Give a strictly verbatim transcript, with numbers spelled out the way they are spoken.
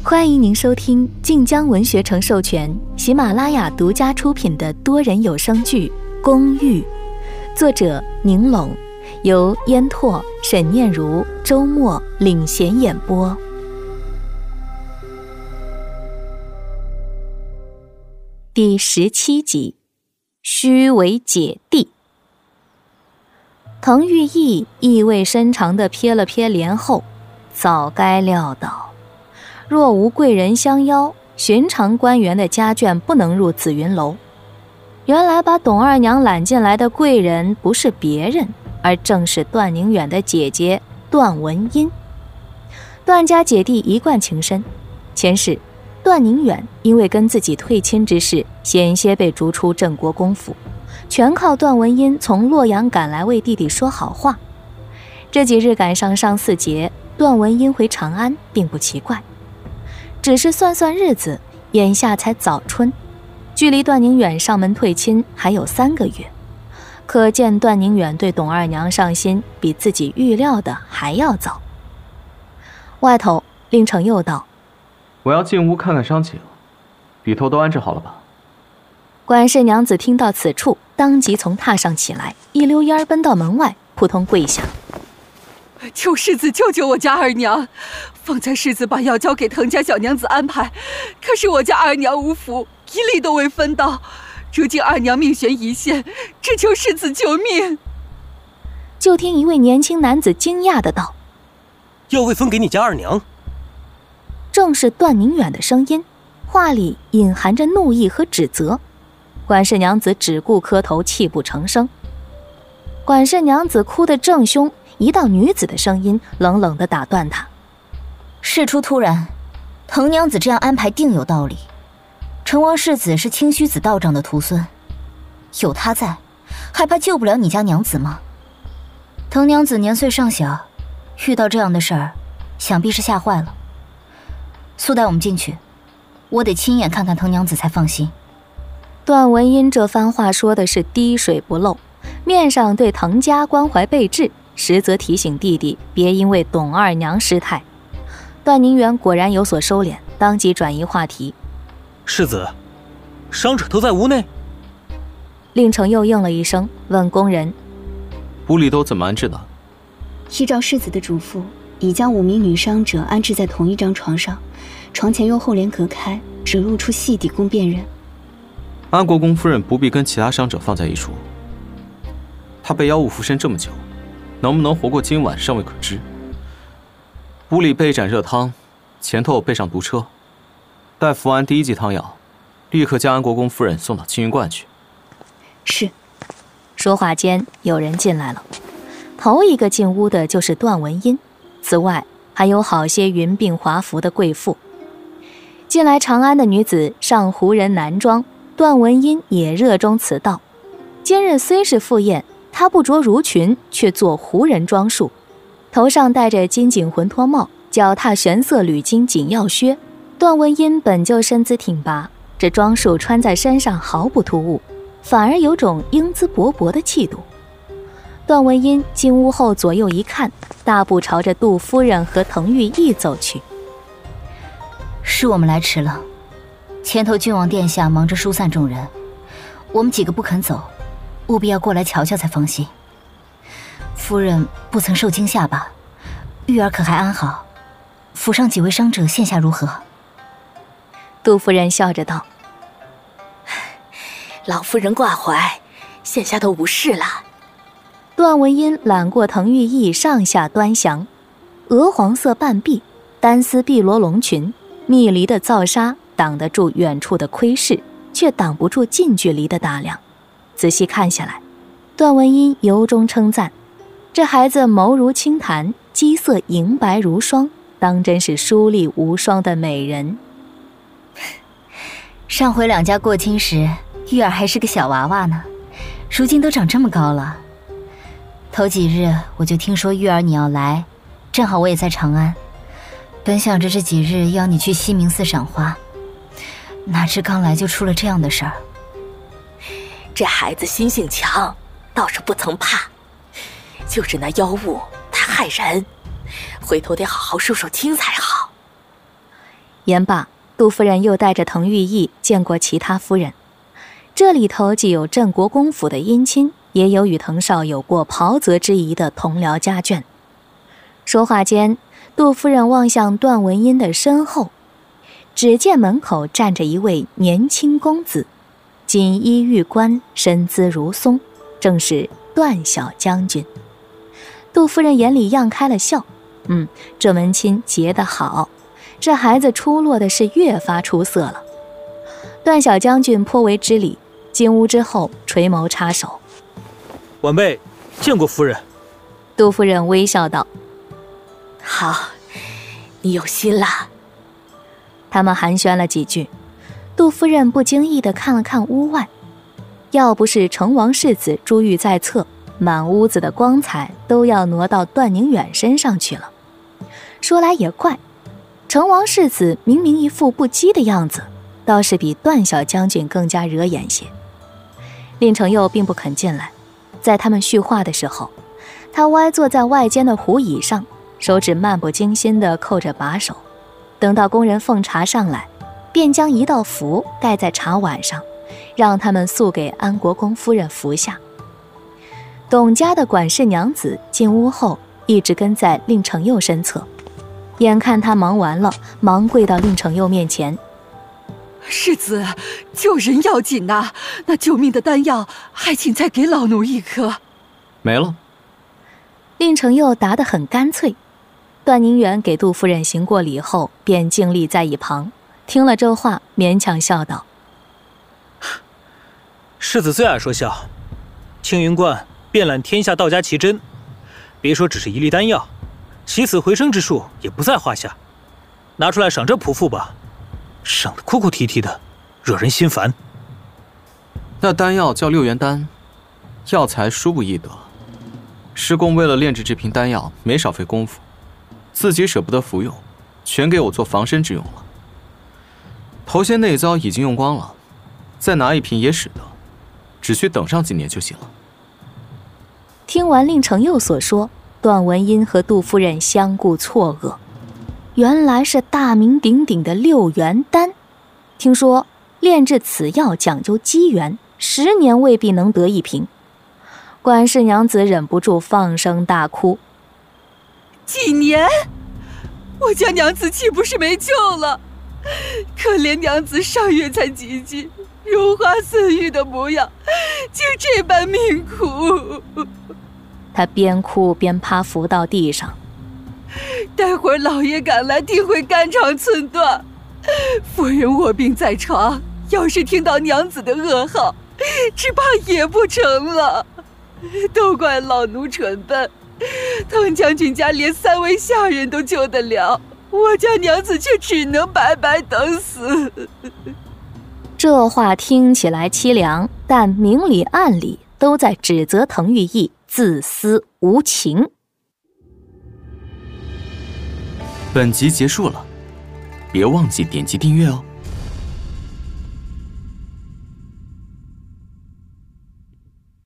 欢迎您收听晋江文学城授权、喜马拉雅独家出品的多人有声剧《公寓》，作者宁拢，由烟拓、沈念如、周末领衔演播。第十七集，虚伪姐弟。滕玉义意味深长地瞥了瞥帘后，早该料到，若无贵人相邀，寻常官员的家眷不能入紫云楼。原来把董二娘揽进来的贵人不是别人，而正是段宁远的姐姐段文音。段家姐弟一贯情深，前世段宁远因为跟自己退亲之事，险些被逐出镇国公府，全靠段文音从洛阳赶来为弟弟说好话。这几日赶上上巳节，段文音回长安并不奇怪，只是算算日子，眼下才早春，距离段宁远上门退亲还有三个月，可见段宁远对董二娘上心比自己预料的还要早。外头令程又道： 我要进屋看看伤情，里头都安置好了吧？ 管氏娘子听到此处，当即从榻上起来，一溜烟奔到门外，扑通跪下： 求世子救救我家二娘！方才世子把药交给滕家小娘子安排，可是我家二娘无福，一粒都未分到。如今二娘命悬一线，只求世子救命。 就听一位年轻男子惊讶的道： 药未分给你家二娘？ 正是段宁远的声音，话里隐含着怒意和指责。管氏娘子只顾磕头，泣不成声。管氏娘子哭得正凶，一道女子的声音冷冷地打断她： 事出突然，滕娘子这样安排定有道理。成王世子是清虚子道长的徒孙，有他在，还怕救不了你家娘子吗？滕娘子年岁尚小，遇到这样的事儿，想必是吓坏了。速带我们进去，我得亲眼看看滕娘子才放心。 段文音这番话说的是滴水不漏，面上对滕家关怀备至，实则提醒弟弟别因为董二娘失态。段宁远果然有所收敛，当即转移话题： 世子，伤者都在屋内？ 令程又应了一声，问工人： 屋里都怎么安置的？ 依照世子的嘱咐，已将五名女伤者安置在同一张床上，床前用厚帘隔开，只露出细底供辨认。 安国公夫人不必跟其他伤者放在一处，她被妖物附身这么久，能不能活过今晚尚未可知。屋里备盏热汤，前头备上毒车，待服完第一剂汤药，立刻将安国公夫人送到青云观去。 是。 说话间，有人进来了。头一个进屋的就是段文音，此外还有好些云鬓华服的贵妇。近来长安的女子上胡人男装，段文音也热衷此道。今日虽是赴宴，她不着襦裙，却做胡人装束，头上戴着金锦浑脱帽，脚踏玄色铝金紧要靴。段文音本就身姿挺拔，这装束穿在身上毫不突兀，反而有种英姿勃勃的气度。段文音进屋后左右一看，大步朝着杜夫人和滕玉义走去。 是我们来迟了，前头郡王殿下忙着疏散众人，我们几个不肯走，务必要过来瞧瞧才放心。夫人不曾受惊吓吧？玉儿可还安好？府上几位伤者现下如何？ 杜夫人笑着道： 老夫人挂怀，现下都无事了。 段文音揽过滕玉义，上下端详，鹅黄色半臂，单丝碧罗龙裙，密离的皂纱挡得住远处的窥视，却挡不住近距离的打量。仔细看下来，段文音由衷称赞，这孩子眸如轻潭，肌色莹白如霜，当真是淑丽无双的美人。 上回两家过亲时，玉儿还是个小娃娃呢，如今都长这么高了。头几日我就听说玉儿你要来，正好我也在长安，本想着这几日邀你去西明寺赏花，哪知刚来就出了这样的事儿。 这孩子心性强，倒是不曾怕，就是那妖物它害人，回头得好好受受惊才好。 言罢，杜夫人又带着滕玉义见过其他夫人。这里头既有镇国公府的姻亲，也有与滕绍有过袍泽之谊的同僚家眷。说话间，杜夫人望向段文音的身后，只见门口站着一位年轻公子，锦衣玉冠，身姿如松，正是段小将军。杜夫人眼里漾开了笑，嗯，这门亲结得好，这孩子出落的是越发出色了。段小将军颇为知礼，进屋之后垂眸插手。 晚辈见过夫人。 杜夫人微笑道： 好，你有心啦。 他们寒暄了几句，杜夫人不经意地看了看屋外，要不是成王世子珠玉在侧，满屋子的光彩都要挪到段宁远身上去了。说来也怪，成王世子明明一副不羁的样子，倒是比段小将军更加惹眼些。令程佑并不肯进来，在他们叙话的时候，他歪坐在外间的胡椅上，手指漫不经心地扣着把手。等到工人奉茶上来，便将一道符盖在茶碗上，让他们速给安国公夫人服下。董家的管事娘子进屋后，一直跟在令程佑身侧，眼看他忙完了，忙跪到令程佑面前： 世子，救人要紧呐、啊，那救命的丹药还请再给老奴一颗。 没了。 令程佑答得很干脆。段宁远给杜夫人行过礼后，便静立在一旁，听了这话，勉强笑道： 世子最爱说笑，青云观遍览天下道家奇珍，别说只是一粒丹药，起死回生之术也不在话下。拿出来赏这仆妇吧，赏得哭哭啼啼的，惹人心烦。 那丹药叫六元丹，药材殊不易得。师公为了炼制这瓶丹药，没少费功夫，自己舍不得服用，全给我做防身之用了。头些内糟已经用光了，再拿一瓶也使得，只需等上几年就行了。 听完令程佑所说，段文音和杜夫人相顾错愕，原来是大名鼎鼎的六元丹。听说炼制此药讲究机缘，十年未必能得一瓶。管事娘子忍不住放声大哭： 几年？我家娘子岂不是没救了？可怜娘子上月才及笄，如花似玉的模样，竟这般命苦。 她边哭边趴伏到地上。 待会儿老爷赶来，定会肝肠寸断。夫人卧病在床，要是听到娘子的噩耗，只怕也不成了。都怪老奴蠢笨，滕将军家连三位下人都救得了，我家娘子却只能白白等死。 这话听起来凄凉，但明里暗里都在指责滕玉义自私无情。 本集结束了，别忘记点击订阅哦。